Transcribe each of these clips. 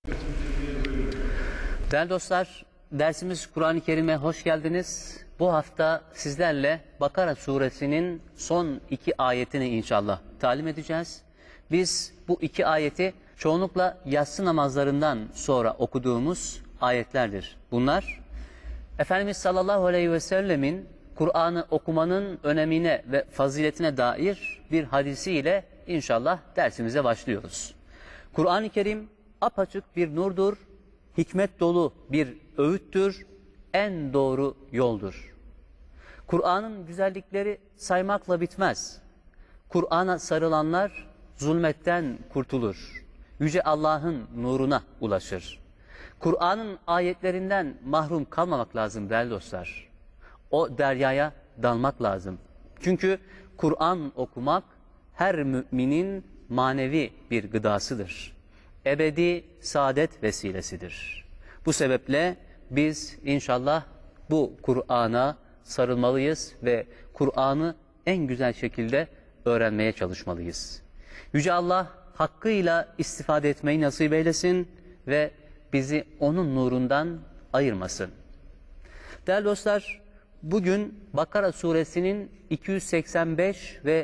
Değerli dostlar, dersimiz Kur'an-ı Kerim'e hoş geldiniz. Bu hafta sizlerle Bakara suresinin son 2 ayetini inşallah talim edeceğiz. Biz bu 2 ayeti çoğunlukla yatsı namazlarından sonra okuduğumuz ayetlerdir. Bunlar, Efendimiz sallallahu aleyhi ve sellemin Kur'an'ı okumanın önemine ve faziletine dair bir hadisiyle inşallah dersimize başlıyoruz. Kur'an-ı Kerim apaçık bir nurdur, hikmet dolu bir öğüttür, en doğru yoldur. Kur'an'ın güzellikleri saymakla bitmez. Kur'an'a sarılanlar zulmetten kurtulur. Yüce Allah'ın nuruna ulaşır. Kur'an'ın ayetlerinden mahrum kalmamak lazım değerli dostlar. O deryaya dalmak lazım. Çünkü Kur'an okumak her müminin manevi bir gıdasıdır. Ebedi saadet vesilesidir. Bu sebeple biz inşallah bu Kur'an'a sarılmalıyız ve Kur'an'ı en güzel şekilde öğrenmeye çalışmalıyız. Yüce Allah hakkıyla istifade etmeyi nasip eylesin ve bizi onun nurundan ayırmasın. Değerli dostlar, bugün Bakara suresinin 285 ve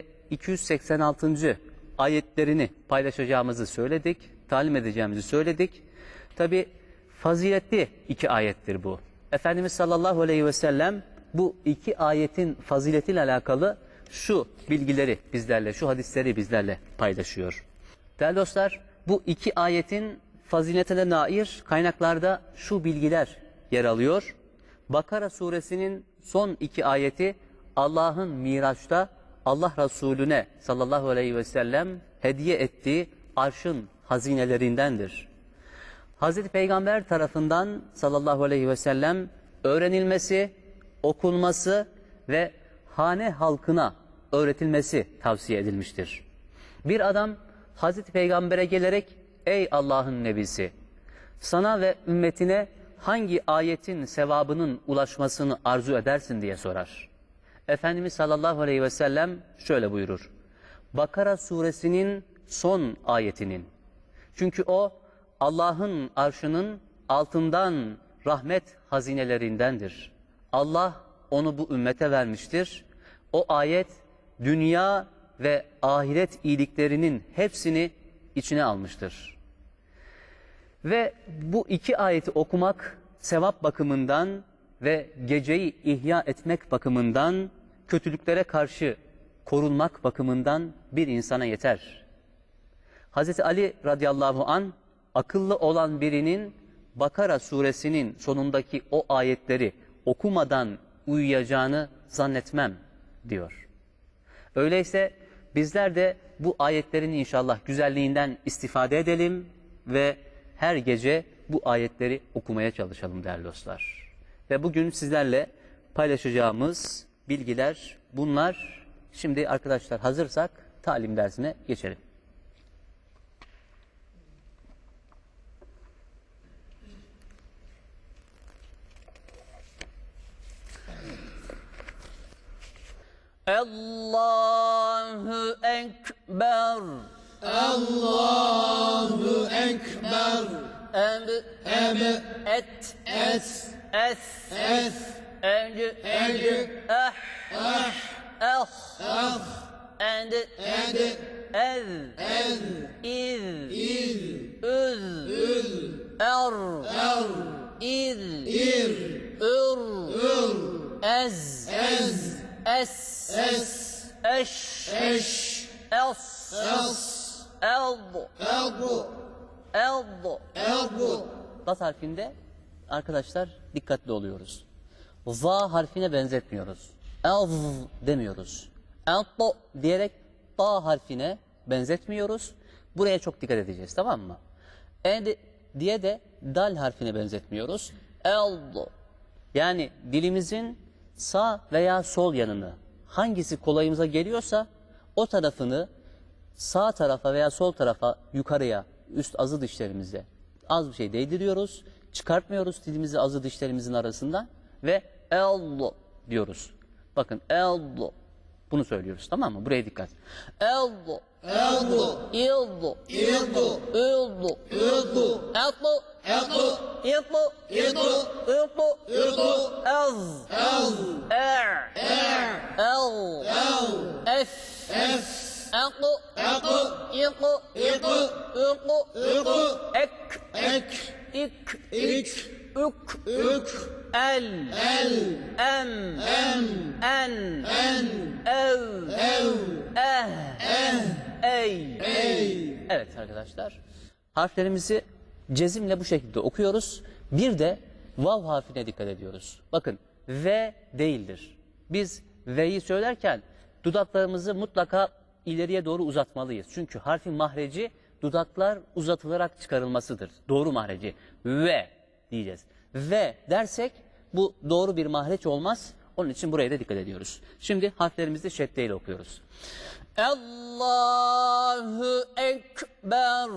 286. ayetlerini paylaşacağımızı söyledik, talim edeceğimizi söyledik. Tabi faziletli 2 ayettir bu. Efendimiz sallallahu aleyhi ve sellem bu 2 ayetin faziletiyle alakalı şu bilgileri bizlerle, şu hadisleri bizlerle paylaşıyor. Değerli dostlar, bu 2 ayetin faziletine dair kaynaklarda şu bilgiler yer alıyor. Bakara suresinin son 2 ayeti Allah'ın Miraç'ta Allah Resulüne sallallahu aleyhi ve sellem hediye ettiği arşın hazinelerindendir. Hazreti Peygamber tarafından sallallahu aleyhi ve sellem öğrenilmesi, okunması ve hane halkına öğretilmesi tavsiye edilmiştir. Bir adam Hazreti Peygamber'e gelerek ey Allah'ın nebisi, sana ve ümmetine hangi ayetin sevabının ulaşmasını arzu edersin diye sorar. Efendimiz sallallahu aleyhi ve sellem şöyle buyurur. Bakara suresinin son ayetinin. Çünkü o Allah'ın arşının altından rahmet hazinelerindendir. Allah onu bu ümmete vermiştir. O ayet dünya ve ahiret iyiliklerinin hepsini içine almıştır. Ve bu 2 ayeti okumak sevap bakımından ve geceyi ihya etmek bakımından, kötülüklere karşı korunmak bakımından bir insana yeter. Hazreti Ali radıyallahu an akıllı olan birinin Bakara suresinin sonundaki o ayetleri okumadan uyuyacağını zannetmem diyor. Öyleyse bizler de bu ayetlerin inşallah güzelliğinden istifade edelim ve her gece bu ayetleri okumaya çalışalım değerli dostlar. Ve bugün sizlerle paylaşacağımız bilgiler bunlar. Şimdi arkadaşlar hazırsak talim dersine geçelim. Allahu Ekber. Allahu Ekber. Bas harfinde arkadaşlar dikkatli oluyoruz. Za harfine benzetmiyoruz. Elz demiyoruz. Elto diyerek ta harfine benzetmiyoruz. Buraya çok dikkat edeceğiz, tamam mı? Diye de dal harfine benzetmiyoruz. Eldo. Yani dilimizin sağ veya sol yanını hangisi kolayımıza geliyorsa o tarafını sağ tarafa veya sol tarafa yukarıya üst azı dişlerimizle az bir şey değdiriyoruz. Çıkartmıyoruz dilimizi azı dişlerimizin arasından ve ello diyoruz. Bakın ello. Bunu söylüyoruz, tamam mı? Buraya dikkat. Eldu, Eldu, ildu, ildu, ildu, ildu, etlu, etlu, itlu, ildu, iltu, ildu, ez, ez, er, el, es, etlu, itlu, iltu, ek, ik, ük, el, em, en, ev, ey. Evet arkadaşlar, harflerimizi cezimle bu şekilde okuyoruz. Bir de vav harfine dikkat ediyoruz. Bakın, ve değildir. Biz ve'yi söylerken dudaklarımızı mutlaka ileriye doğru uzatmalıyız. Çünkü harfin mahreci dudaklar uzatılarak çıkarılmasıdır. Doğru mahreci. Ve diyeceğiz. Ve dersek bu doğru bir mahreç olmaz. Onun için buraya da dikkat ediyoruz. Şimdi harflerimizi şeddeyle okuyoruz. Allahu Ekber.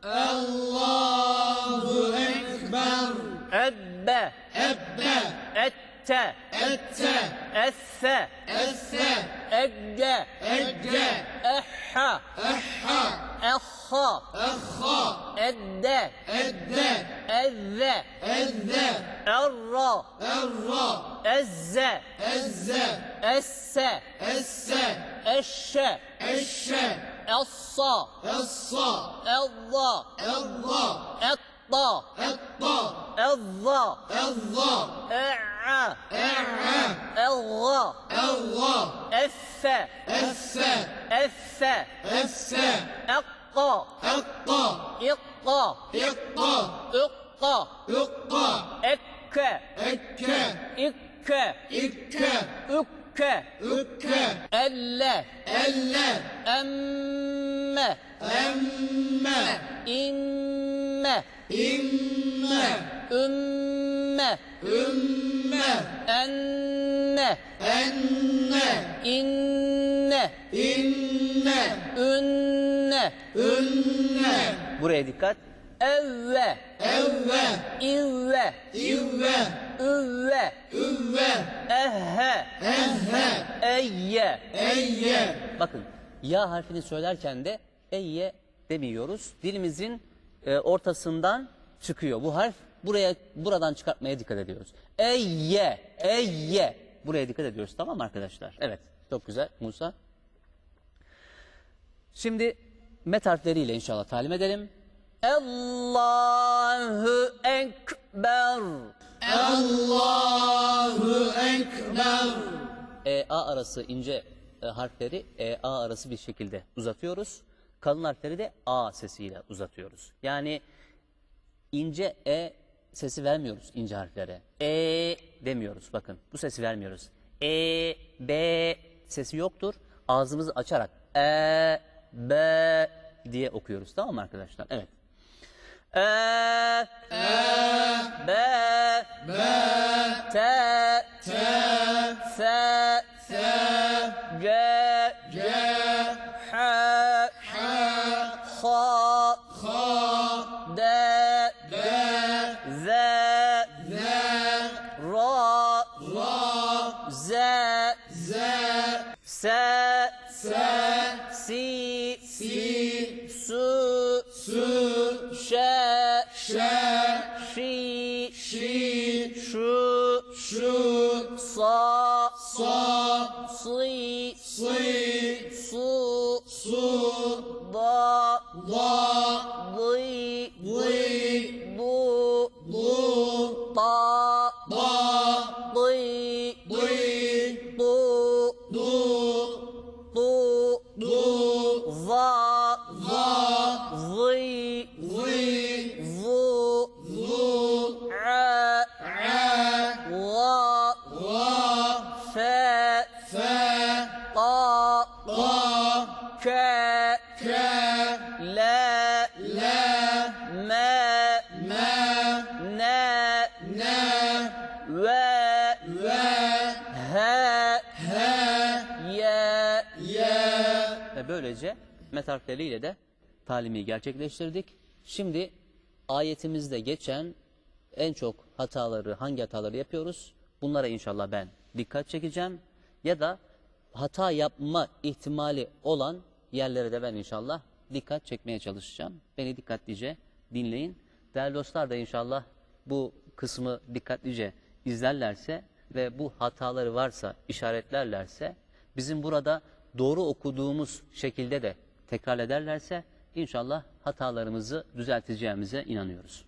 Allahu Ekber. Ebbe. Ebbe. Ette. Ette. Esse. Esse. Egge. Egge. Ehha. Ehha. Ehha. Ehha. Edde. Edde. Ezze. Ezze. Erra. Erra. Ezze. Ezze. Esse. Esse. Eşşe. Eşşe. Essa. Essa. Ezza. Erra. Etta. Etta. Ezza. Ezza. E'a. E'a. Elga. Elga. Esse. Esse. Esse. Esse. Ekka. Etta. İkka. İkka. Ikka. Ikka. Ekke. Ekke. İkke. İkke. Ükke. Ükke. Elle. Elle. Emme. Emme. İmme. İmme. Ümme. Ümme. Enne. Enne. İnne. İnne. Ünne. Ünne. Buraya dikkat. Evve. Evve. İvve. İvve. Üvve. Üvve. Ehhe. Ehhe. Eyye. Eyye. Bakın, ya harfini söylerken de eyye demiyoruz. Dilimizin ortasından çıkıyor. Bu harf buradan çıkartmaya dikkat ediyoruz. Eyye. Eyye. Buraya dikkat ediyoruz, tamam mı arkadaşlar? Evet, çok güzel Musa. Şimdi met harfleriyle inşallah talim edelim. Allahu Ekber. Allahu Ekber. A arası ince harfleri A arası bir şekilde uzatıyoruz. Kalın harfleri de A sesiyle uzatıyoruz. Yani ince sesi vermiyoruz ince harflere. Demiyoruz, bakın bu sesi vermiyoruz. B sesi yoktur. Ağzımızı açarak B diye okuyoruz, tamam mı arkadaşlar? Evet. B T S G H D Z Ra Z S Si Su Şe Şi Şu Sa Si Su Da Di Du Ta Di Du Va Zi Zu A La Fe Ta Ke La Me Ne Ve He Ye ve böylece met harfleriyle de talimi gerçekleştirdik. Şimdi ayetimizde geçen en çok hangi hataları yapıyoruz? Bunlara inşallah ben dikkat çekeceğim. Ya da hata yapma ihtimali olan yerlere de ben inşallah dikkat çekmeye çalışacağım. Beni dikkatlice dinleyin. Değerli dostlar da inşallah bu kısmı dikkatlice izlerlerse ve bu hataları varsa işaretlerlerse, bizim burada doğru okuduğumuz şekilde de tekrar ederlerse inşallah hatalarımızı düzelteceğimize inanıyoruz.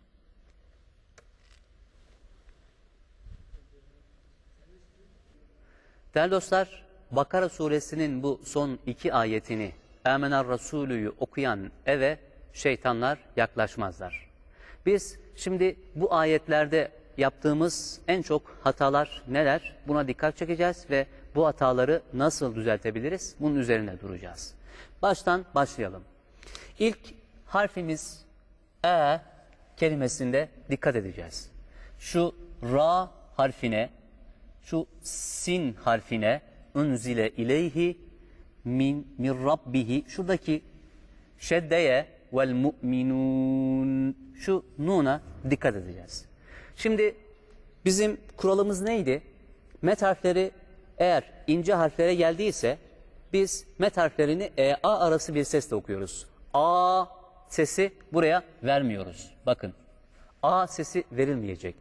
Değerli dostlar, Bakara suresinin bu son 2 ayetini Âmener Rasûlü'yü okuyan eve şeytanlar yaklaşmazlar. Biz şimdi bu ayetlerde yaptığımız en çok hatalar neler? Buna dikkat çekeceğiz ve bu hataları nasıl düzeltebiliriz? Bunun üzerine duracağız. Baştan başlayalım. İlk harfimiz kelimesinde dikkat edeceğiz. Şu ra harfine, şu sin harfine, unzile ileyhi min rabbihi, şuradaki şeddeye vel mu'minun, şu nuna dikkat edeceğiz. Şimdi bizim kuralımız neydi? Met harfleri eğer ince harflere geldiyse biz met harflerini a arası bir sesle okuyoruz. A sesi buraya vermiyoruz. Bakın, a sesi verilmeyecek.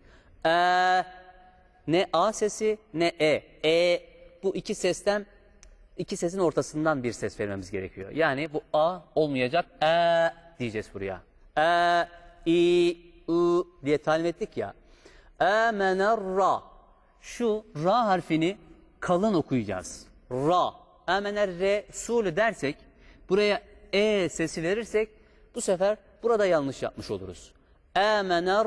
Ne a sesi ne e. Bu iki sesin ortasından bir ses vermemiz gerekiyor. Yani bu a olmayacak, diyeceğiz buraya. I, u diye talim ettik ya. Âmener ra. Şu ra harfini kalın okuyacağız. Ra. Âmener resûlü dersek, buraya sesi verirsek, bu sefer burada yanlış yapmış oluruz. Âmener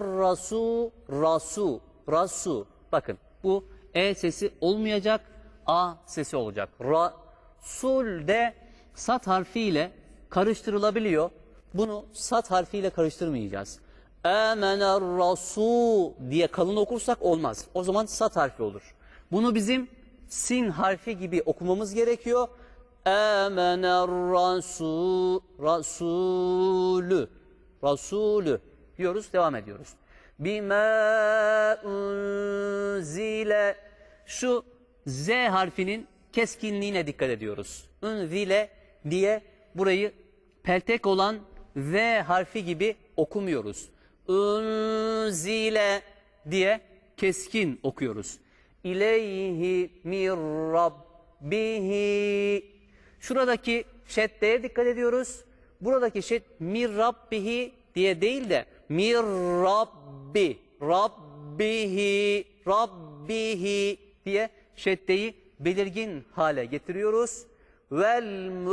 rasu. Bakın, bu sesi olmayacak, a sesi olacak. Rasul de sat harfiyle karıştırılabiliyor. Bunu sat harfiyle karıştırmayacağız. Âmener rasu diye kalın okursak olmaz. O zaman sat harfi olur. Bunu bizim sin harfi gibi okumamız gerekiyor. Âmener rasulü diyoruz, devam ediyoruz. Bima unzile, şu z harfinin keskinliğine dikkat ediyoruz. Unzile diye burayı peltek olan v harfi gibi okumuyoruz. Unzile diye keskin okuyoruz. İleyhi mir rabbihi, şuradaki şeddeye dikkat ediyoruz. Buradaki mir rabbihi diye değil de mir rabbihi diye şeddeyi belirgin hale getiriyoruz. Vel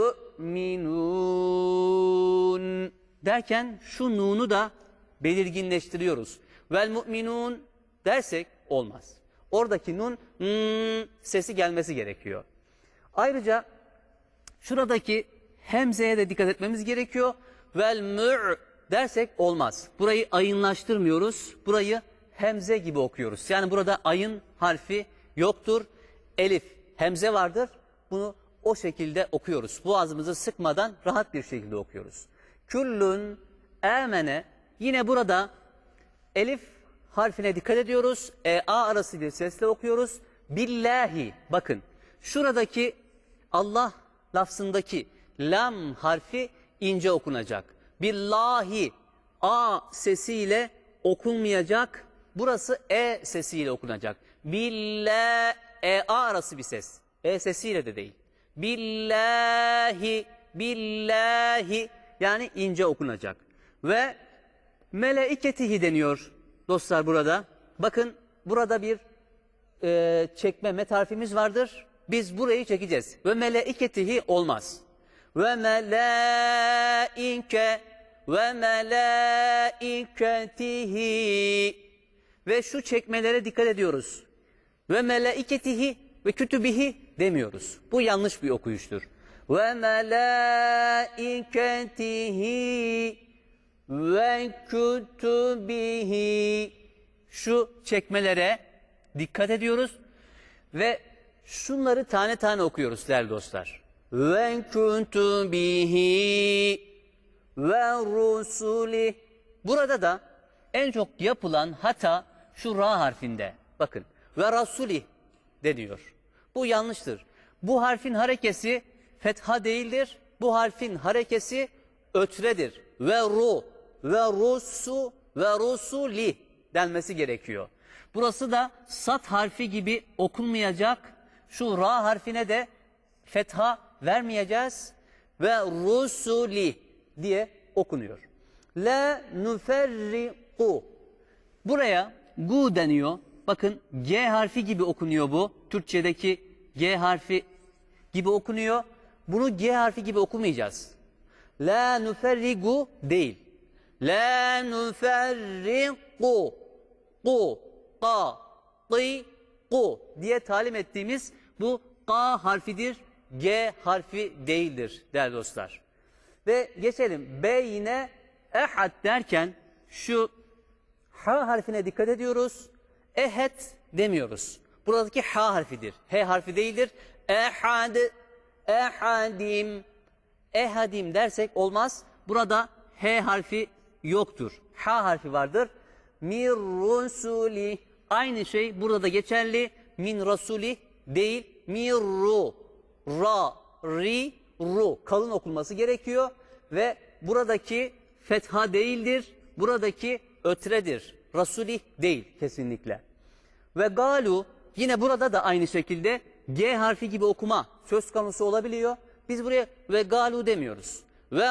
mu'minun derken şu nunu da belirginleştiriyoruz. Vel mu'minun dersek olmaz. Oradaki nun sesi gelmesi gerekiyor. Ayrıca şuradaki hemzeye de dikkat etmemiz gerekiyor. Vel mu' dersek olmaz. Burayı ayınlaştırmıyoruz. Burayı hemze gibi okuyoruz. Yani burada ayın harfi yoktur. Elif, hemze vardır. Bunu o şekilde okuyoruz. Boğazımızı sıkmadan rahat bir şekilde okuyoruz. Küllün emene, yine burada elif harfine dikkat ediyoruz. A arası bir sesle okuyoruz. Billahi, bakın şuradaki Allah lafzındaki lam harfi ince okunacak. Billahi a sesiyle okunmayacak. Burası sesiyle okunacak. Billahi, a arası bir ses. Sesiyle de değil. Billahi yani ince okunacak. Ve meleiketihi deniyor dostlar burada. Bakın burada bir çekme met harfimiz vardır. Biz burayı çekeceğiz. Ve meleiketihi olmaz. Ve meleiketihi, ve şu çekmelere dikkat ediyoruz. Ve meleiketihi ve kütübihi demiyoruz. Bu yanlış bir okuyuştur. Ve meleiketihi ve kütübihi, şu çekmelere dikkat ediyoruz ve şunları tane tane okuyoruz değerli dostlar. Ve kütübihi ve rusuli. Burada da en çok yapılan hata şu ra harfinde. Bakın, ve rasuli deniyor. Bu yanlıştır. Bu harfin harekesi fetha değildir. Bu harfin harekesi ötredir. Ve ru, ve rusu, ve rusuli denmesi gerekiyor. Burası da sat harfi gibi okunmayacak. Şu ra harfine de fetha vermeyeceğiz. Ve rusuli diye okunuyor. La nuferriku. Buraya gu deniyor. Bakın G harfi gibi okunuyor bu. Türkçedeki G harfi gibi okunuyor. Bunu G harfi gibi okumayacağız. La nuferrigu değil. La nuferriku. Ku, ka, ti, ku diye talim ettiğimiz bu K harfidir. G harfi değildir değerli dostlar. Ve geçelim. Beyne ehad derken şu H harfine dikkat ediyoruz. Ehed demiyoruz. Buradaki H harfidir. H harfi değildir. Ehad, ehadim, ehadim dersek olmaz. Burada H harfi yoktur. H harfi vardır. Mir rusuli. Aynı şey burada da geçerli. Min rasuli değil. Mirru. Ra, ri, ru. Kalın okunması gerekiyor. Ve buradaki fetha değildir. Buradaki ötredir. Rasuli değil kesinlikle. Ve galu yine burada da aynı şekilde G harfi gibi okuma söz konusu olabiliyor. Biz buraya ve galu demiyoruz. Ve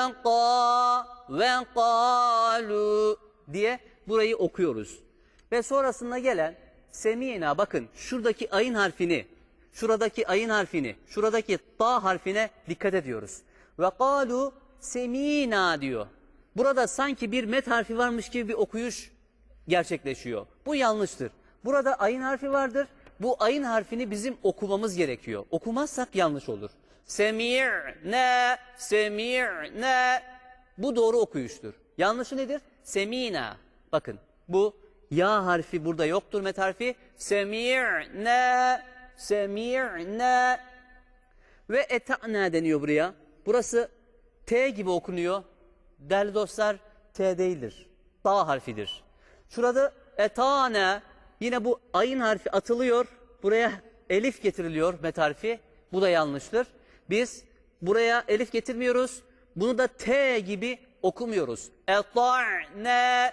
galu diye burayı okuyoruz. Ve sonrasında gelen semina, bakın şuradaki ayın harfini, şuradaki ayın harfini, şuradaki ta harfine dikkat ediyoruz. Ve galu semina diyor. Burada sanki bir met harfi varmış gibi bir okuyuş gerçekleşiyor. Bu yanlıştır. Burada ayın harfi vardır. Bu ayın harfini bizim okumamız gerekiyor. Okumazsak yanlış olur. Semi'ne, semi'ne. Bu doğru okuyuştur. Yanlışı nedir? Semina. Bakın bu ya harfi burada yoktur, met harfi. Semi'ne, semi'ne. Ve eta'na deniyor buraya. Burası T gibi okunuyor. Değerli dostlar, T değildir. Ta harfidir. Şurada etane, yine bu ayın harfi atılıyor. Buraya elif getiriliyor, met harfi. Bu da yanlıştır. Biz buraya elif getirmiyoruz. Bunu da T gibi okumuyoruz. Eta'ne,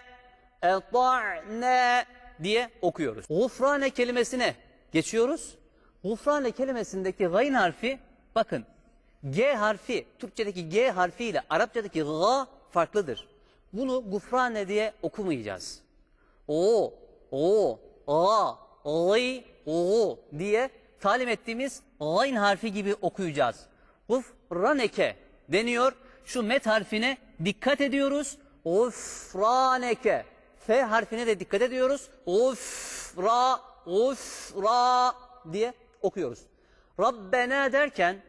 eta'ne diye okuyoruz. Gufrane kelimesine geçiyoruz. Gufrane kelimesindeki gayn harfi, bakın G harfi, Türkçedeki G harfi ile Arapçadaki G farklıdır. Bunu gufrane diye okumayacağız. O, a, gıy, o diye talim ettiğimiz gayn harfi gibi okuyacağız. Gufraneke deniyor. Şu met harfine dikkat ediyoruz. Gufraneke. F harfine de dikkat ediyoruz. Gufra, gufra diye okuyoruz. Rabbena derken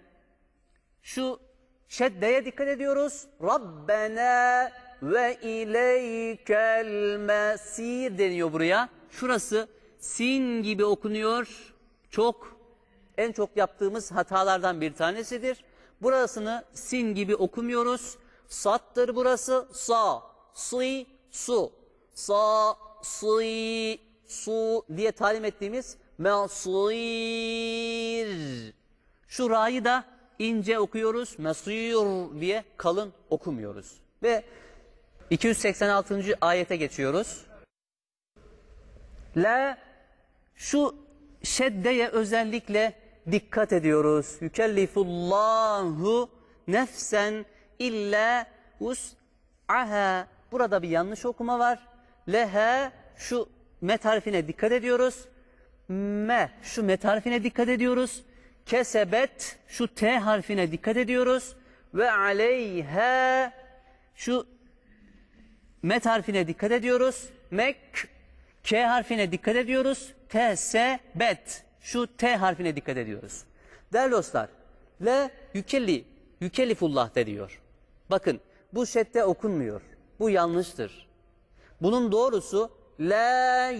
şu şeddeye dikkat ediyoruz. Rabbena ve ileykel mesir deniyor buraya. Şurası sin gibi okunuyor. En çok yaptığımız hatalardan bir tanesidir. Burasını sin gibi okumuyoruz. Sattır burası. Sa, si, su. Sa, si, su diye talim ettiğimiz mesir. Şu ra'yı da ince okuyoruz. Mesir diye kalın okumuyoruz. Ve 286. ayete geçiyoruz. La, şu şeddeye özellikle dikkat ediyoruz. Yükellifullahu nefsen illa vus'aha. Burada bir yanlış okuma var. Leha, şu met harfine dikkat ediyoruz. Me, şu met harfine dikkat ediyoruz. Kesebet, şu T harfine dikkat ediyoruz. Ve aleyha, şu met harfine dikkat ediyoruz. Mek, K harfine dikkat ediyoruz. Tesebet, şu T harfine dikkat ediyoruz. Değerli dostlar, le yükellifullah de diyor. Bakın bu şedde okunmuyor. Bu yanlıştır. Bunun doğrusu la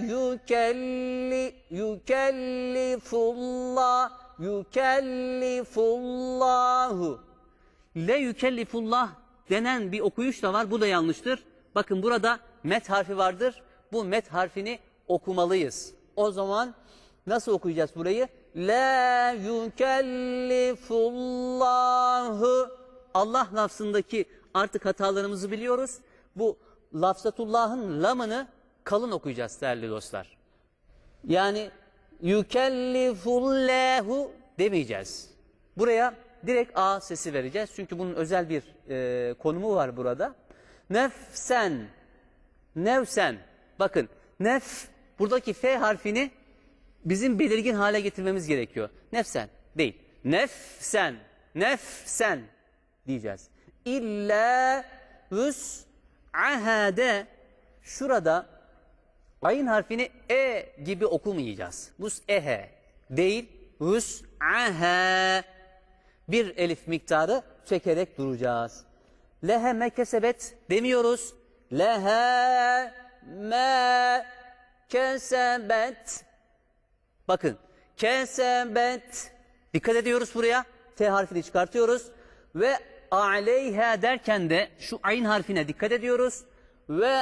yükellifullahu. Le yükellifullah denen bir okuyuş da var. Bu da yanlıştır. Bakın burada met harfi vardır. Bu met harfini okumalıyız. O zaman nasıl okuyacağız burayı? La yukellifullahu. Allah lafzındaki artık hatalarımızı biliyoruz. Bu lafzatullah'ın lamını kalın okuyacağız değerli dostlar. Yani yükellifullahu demeyeceğiz. Buraya direkt A sesi vereceğiz. Çünkü bunun özel bir konumu var burada. Nefsen. Nevsen. Bakın buradaki F harfini bizim belirgin hale getirmemiz gerekiyor. Nefsen değil. Nefsen. Nefsen diyeceğiz. İlla vüs'ahade. Şurada ayın harfini E gibi okumayacağız. Vüs'ehe değil. Vüs'ahe. Bir elif miktarı çekerek duracağız. Lehe me kesebet demiyoruz. Lehe me kesebet. Bakın kesebet. Dikkat ediyoruz buraya. T harfini çıkartıyoruz. Ve aleyha derken de şu ayın harfine dikkat ediyoruz. Ve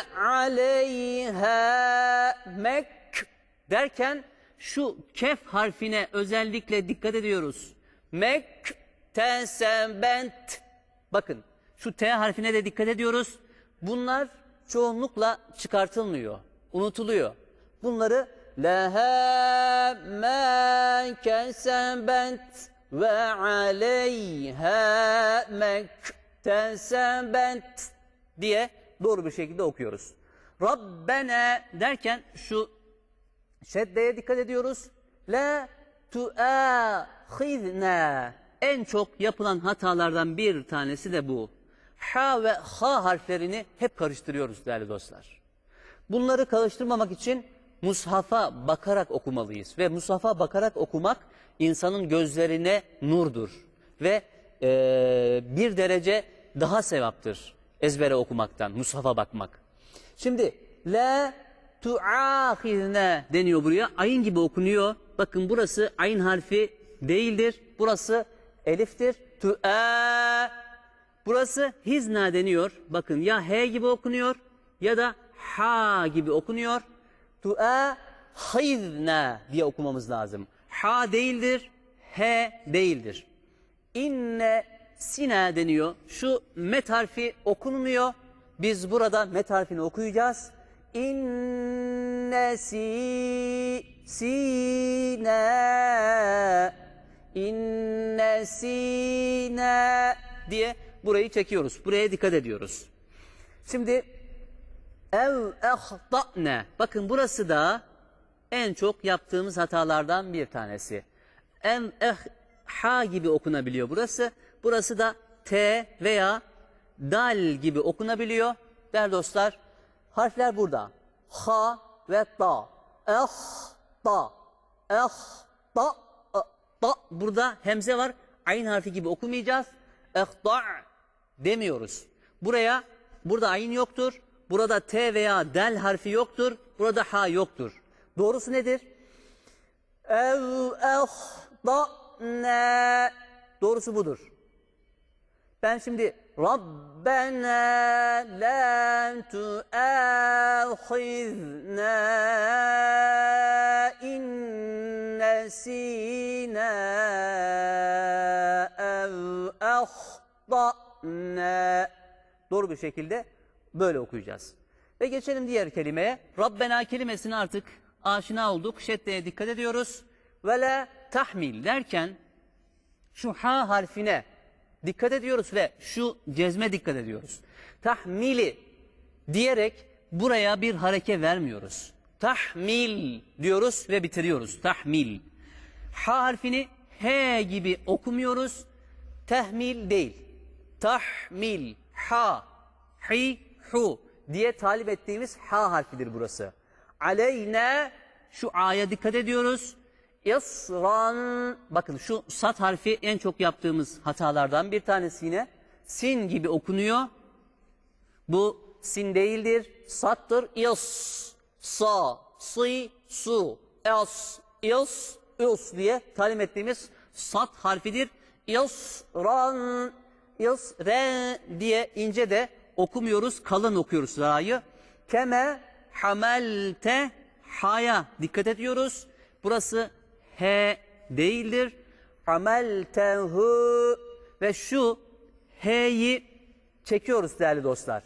aleyha mek derken şu kef harfine özellikle dikkat ediyoruz. Mek tesebet. Bakın şu T harfine de dikkat ediyoruz. Bunlar çoğunlukla çıkartılmıyor, unutuluyor. Bunları leha ma kesebet ve aleyha mektesebet diye doğru bir şekilde okuyoruz. Rabbena derken şu şeddeye dikkat ediyoruz. La tuâkhidna. En çok yapılan hatalardan bir tanesi de bu. Ha ve ha harflerini hep karıştırıyoruz değerli dostlar. Bunları karıştırmamak için mushafa bakarak okumalıyız. Ve mushafa bakarak okumak insanın gözlerine nurdur. Ve bir derece daha sevaptır ezbere okumaktan, mushafa bakmak. Şimdi la tuâkhidne deniyor buraya. Ayın gibi okunuyor. Bakın burası ayın harfi değildir. Burası eliftir. Tu'a. Burası hizna deniyor. Bakın ya H gibi okunuyor ya da Ha gibi okunuyor. Tu'a hizna diye okumamız lazım. Ha değildir. H değildir. İnne sina deniyor. Şu met harfi okunmuyor. Biz burada met harfini okuyacağız. İnne sina. İnne sina diye burayı çekiyoruz. Buraya dikkat ediyoruz. Şimdi ev ehta'ne. Bakın burası da en çok yaptığımız hatalardan bir tanesi. Ha gibi okunabiliyor burası. Burası da T veya dal gibi okunabiliyor. Değerli dostlar, harfler burada. Ha ve ta. Ta. Ta. Burada hemze var. Ayn harfi gibi okumayacağız. Ehta' demiyoruz. Burada ayn yoktur. Burada T veya del harfi yoktur. Burada ha yoktur. Doğrusu nedir? Ehta'ne. Doğrusu budur. Ben şimdi Rabbena la tuâkhizna in nesînâ ev ehta'na. Doğru bir şekilde böyle okuyacağız. Ve geçelim diğer kelimeye. Rabbena kelimesine artık aşina olduk. Şeddeye dikkat ediyoruz. Ve la tahmil derken şu ha harfine dikkat ediyoruz ve şu cezme dikkat ediyoruz. Tahmili diyerek buraya bir hareke vermiyoruz. Tahmil diyoruz ve bitiriyoruz. Tahmil. Ha harfini H gibi okumuyoruz. Tahmil değil. Tahmil. Ha. Hi. Hu diye talip ettiğimiz ha harfidir burası. Aleyne şu a'ya dikkat ediyoruz. İsran. Bakın şu sat harfi en çok yaptığımız hatalardan bir tanesi yine. Sin gibi okunuyor. Bu sin değildir. Sattır. İs. Sa. Si. Su. Es. İs. Üs diye talim ettiğimiz sat harfidir. İsran. İsre diye ince de okumuyoruz. Kalın okuyoruz ra'yı. Keme hamelte ha'ya dikkat ediyoruz. Burası H değildir. Hameltehu ve şu H'yi çekiyoruz değerli dostlar.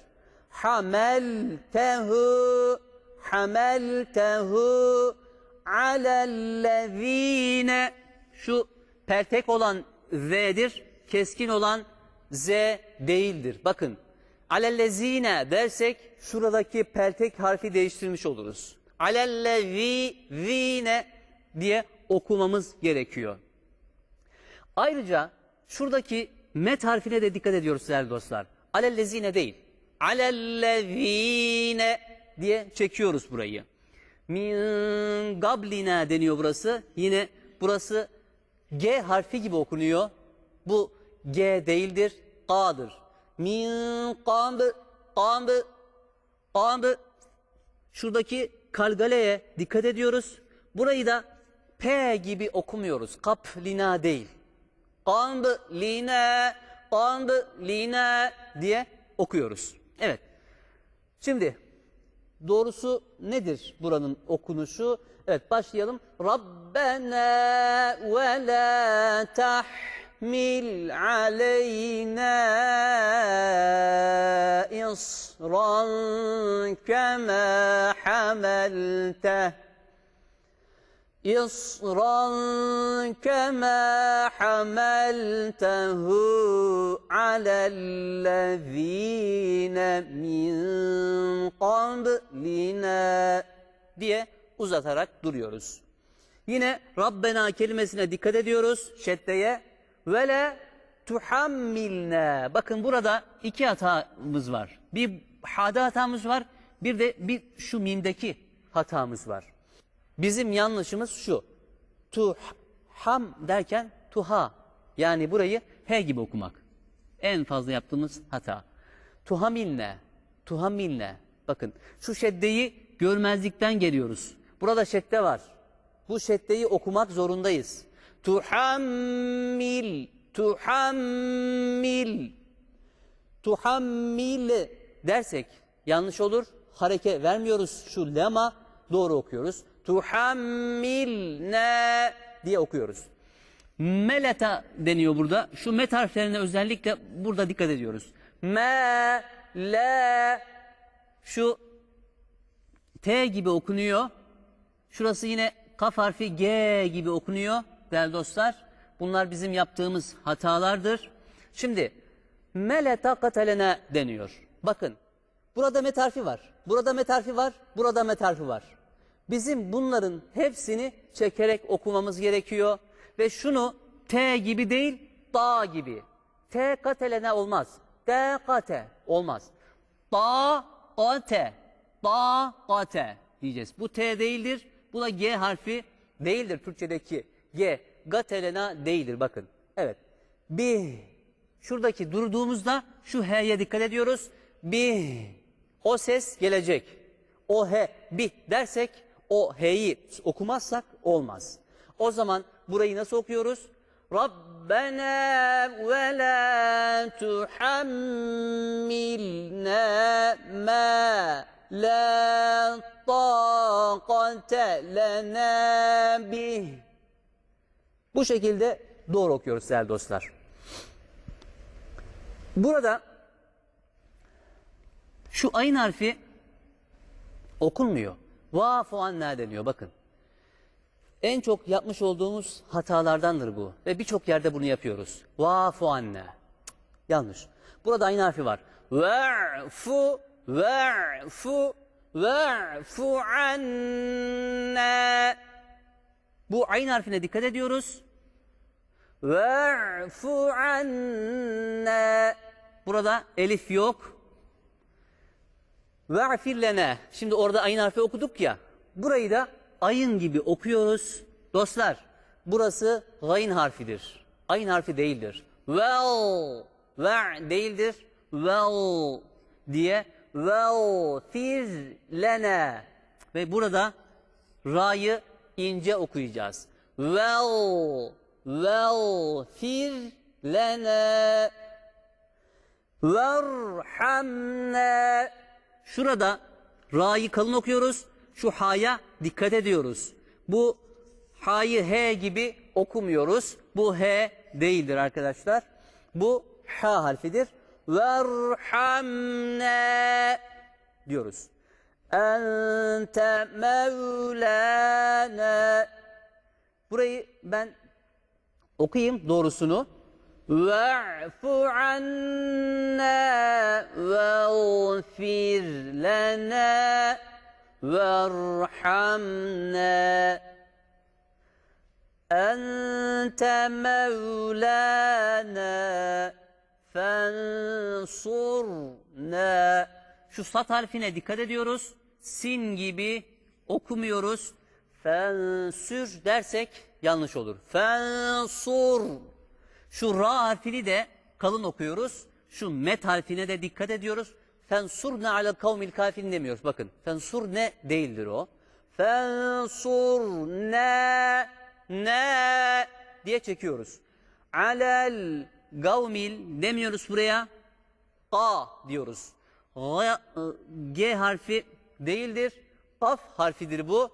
Hameltehu, hameltehu alellezine. Şu peltek olan Z'dir, keskin olan Z değildir. Bakın, alellezine dersek şuradaki peltek harfi değiştirmiş oluruz. Alellezine diye okumamız gerekiyor. Ayrıca şuradaki met harfine de dikkat ediyoruz değerli dostlar. Alellezine değil, alellezine diye çekiyoruz burayı. Min gablina deniyor burası. Yine burası G harfi gibi okunuyor. Bu G değildir, K'dır. Min kambı, kambı, kambı. Şuradaki kalgaleye dikkat ediyoruz. Burayı da P gibi okumuyoruz. Kaplina değil. Kambı, lina, kambı, lina diye okuyoruz. Evet. Şimdi doğrusu nedir buranın okunuşu? Evet, başlayalım. Rabbena ve la tahmil aleyna isran kema hamelteh İsran kema hameltehu alellezine min qablina diye uzatarak duruyoruz. Yine Rabbena kelimesine dikkat ediyoruz. Şeddeye ve la tuhammilna. Bakın burada iki hatamız var. Bir hada hatamız var. Bir de şu mimdeki hatamız var. Bizim yanlışımız şu. Tuham derken tuha. Yani burayı he gibi okumak. En fazla yaptığımız hata. Tuhamilne. Tuhamilne. Bakın şu şeddeyi görmezlikten geliyoruz. Burada şedde var. Bu şeddeyi okumak zorundayız. Tuhammil. Tuhammil. Tuhammil dersek yanlış olur. Hareke vermiyoruz şu lema. Doğru okuyoruz. Tuhammilne diye okuyoruz. Meleta deniyor burada. Şu met harflerine özellikle burada dikkat ediyoruz. Me, le, şu T gibi okunuyor. Şurası yine kaf harfi G gibi okunuyor değerli dostlar. Bunlar bizim yaptığımız hatalardır. Şimdi meleta katelene deniyor. Bakın burada met harfi var. Burada met harfi var. Burada met harfi var. Bizim bunların hepsini çekerek okumamız gerekiyor. Ve şunu T gibi değil, da gibi. T katelene olmaz. T kate olmaz. Da kate. Da kate diyeceğiz. Bu T değildir. Bu da G harfi değildir. Türkçedeki G. Gatelena değildir bakın. Evet. Bih. Şuradaki durduğumuzda şu H'ye dikkat ediyoruz. Bih. O ses gelecek. O H. Bih dersek o H'yi okumazsak olmaz. O zaman burayı nasıl okuyoruz? Rabbena ve la tuhammilna ma la taqate lena bih. Bu şekilde doğru okuyoruz değerli dostlar. Burada şu ayın harfi okunmuyor. Vafu anna deniyor bakın. En çok yapmış olduğumuz hatalardandır bu. Ve birçok yerde bunu yapıyoruz. Vafu anna. Yanlış. Burada ayın harfi var. Ve'fu, ve'fu, ve'fu anna. Bu ayın harfine dikkat ediyoruz. Ve'fu anna. Burada elif yok. Ve'fir lena. Şimdi orada ayın harfi okuduk ya. Burayı da ayın gibi okuyoruz. Dostlar, burası gayn harfidir. Ayın harfi değildir. Vel, ve değildir. Vel diye vel fiz lena. Ve burada ra'yı ince okuyacağız. Vel, vel fiz lena. Verhamna. Şurada ra'yı kalın okuyoruz. Şu ha'ya dikkat ediyoruz. Bu ha'yı h gibi okumuyoruz. Bu H değildir arkadaşlar. Bu H harfidir. Verhamne diyoruz. Ente mevlana. Burayı ben okuyayım doğrusunu. Ve'fu anna ve'gfir lana verhamna ente mevlana fensurna. Şu sat harfine dikkat ediyoruz. Sin gibi okumuyoruz. Fensür dersek yanlış olur. Fensur. Şu ra harfini de kalın okuyoruz. Şu met harfine de dikkat ediyoruz. Fensurne alel kavmil kafirin demiyoruz. Bakın fensurne değildir o. Fensurne ne diye çekiyoruz. Alel gavmil demiyoruz buraya. Ka diyoruz. G harfi değildir. Kaf harfidir bu.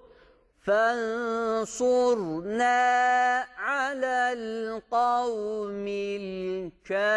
Fensurna alel kavmil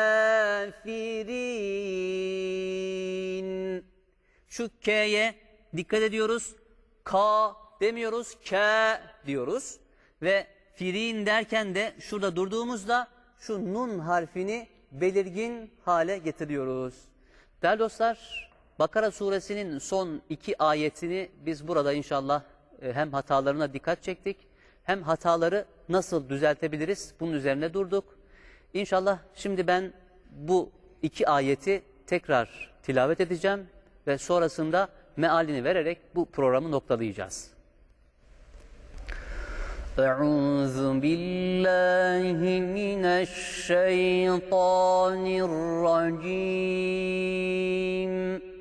kafirin. Şu K'ye dikkat ediyoruz. K demiyoruz. K diyoruz. Ve firin derken de şurada durduğumuzda şu nun harfini belirgin hale getiriyoruz. Değerli dostlar, Bakara suresinin son 2 ayetini biz burada inşallah hem hatalarına dikkat çektik, hem hataları nasıl düzeltebiliriz bunun üzerine durduk. İnşallah şimdi ben bu 2 ayeti tekrar tilavet edeceğim ve sonrasında mealini vererek bu programı noktalayacağız. Euzu billahi mineşşeytanirracim.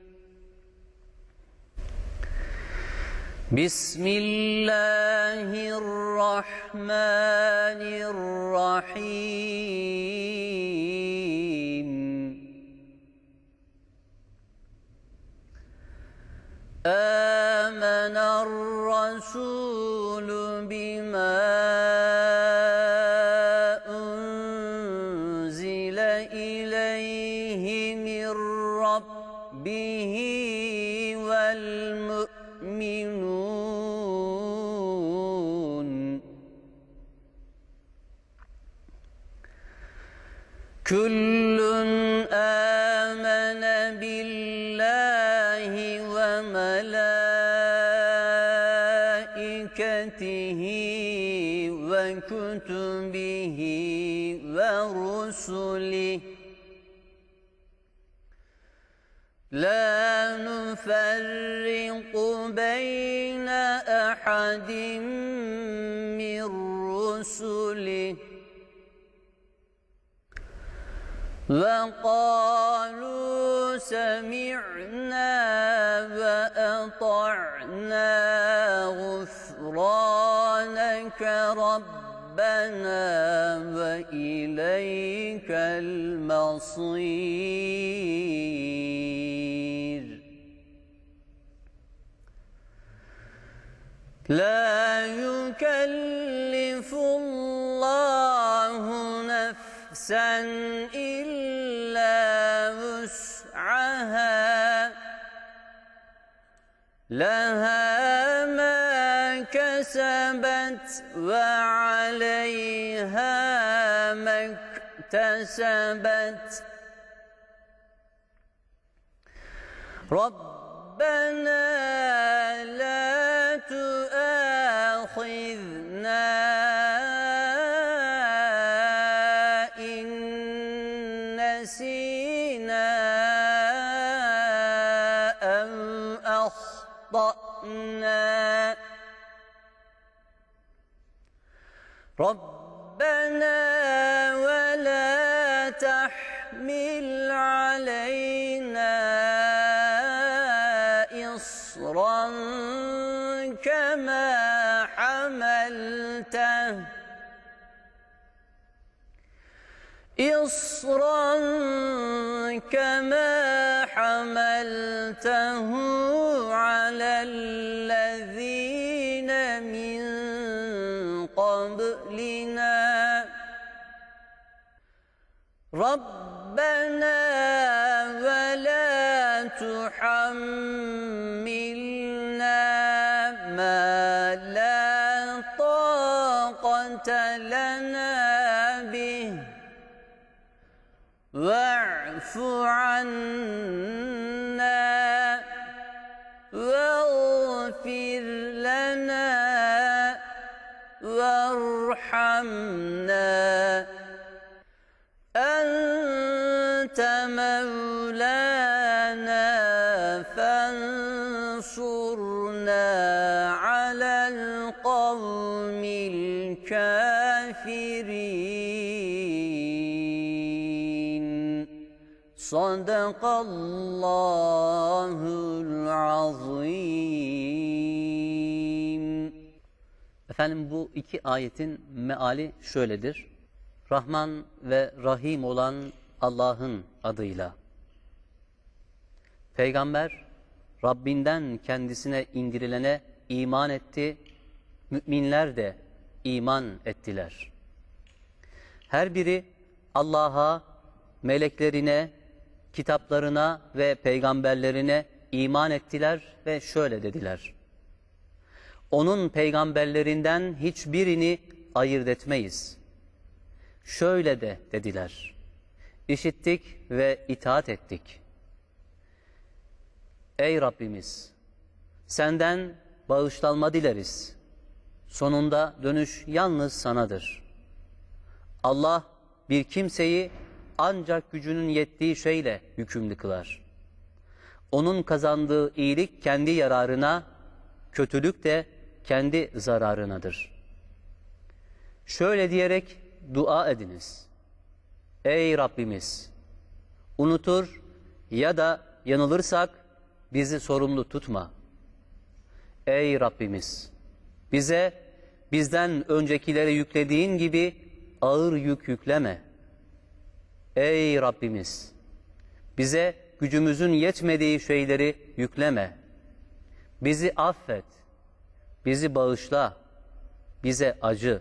Bismillahirrahmanirrahim. Âmener rasûlü bimâ unzile ileyhi min rabbihi vel mu'minûn. Kullun âmene billahi ve melâiketihi ve kutubihi ve rusulihi la nuferriqu beyne ahadin min rusulihi وَقَالُوا سَمِعْنَا وَأَطَعْنَا غُفْرَانَكَ رَبَّنَا وَإِلَيْكَ الْمَصِيرُ. لَا يُكَلِّفُ اللَّهُ نَفْسًا إِلَّا وُسْعَهَا لَهَا مَا كَسَبَتْ وَعَلَيْهَا مَا اكْتَسَبَتْ. رَبَّنَا لَا تُؤَاخِذْنَا إِن نَّسِينَا أَوْ أَخْطَأْنَا. رَبَّنَا وَلَا تَحْمِلْ عَلَيْنَا إِصْرًا كَمَا حملته على الذين من قبلنا تحملنا ما لا طاقة لنا به واعف عنا واغفر لنا وارحمنا أنت مولانا فانصرنا على القوم الكافرين صدق الله العظيم. Efendim bu iki ayetin meali şöyledir. Rahman ve Rahim olan Allah'ın adıyla. Peygamber Rabbinden kendisine indirilene iman etti, müminler de iman ettiler. Her biri Allah'a, meleklerine, kitaplarına ve peygamberlerine iman ettiler ve şöyle dediler: onun peygamberlerinden hiçbirini ayırt etmeyiz. Şöyle de dediler: İşittik ve itaat ettik. Ey Rabbimiz! Senden bağışlanma dileriz. Sonunda dönüş yalnız sanadır. Allah bir kimseyi ancak gücünün yettiği şeyle hükümlü kılar. Onun kazandığı iyilik kendi yararına, kötülük de kendi zararınadır. Şöyle diyerek dua ediniz: Ey Rabbimiz! Unutur ya da yanılırsak bizi sorumlu tutma. Ey Rabbimiz! Bize bizden öncekilere yüklediğin gibi ağır yük yükleme. Ey Rabbimiz! Bize gücümüzün yetmediği şeyleri yükleme. Bizi affet, bizi bağışla, bize acı.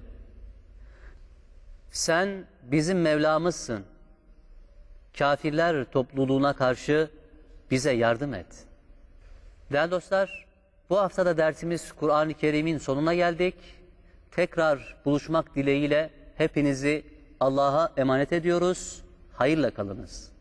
Sen bizim Mevlamızsın. Kafirler topluluğuna karşı bize yardım et. Değerli dostlar, bu haftada dersimiz Kur'an-ı Kerim'in sonuna geldik. Tekrar buluşmak dileğiyle hepinizi Allah'a emanet ediyoruz. Hayırla kalınız.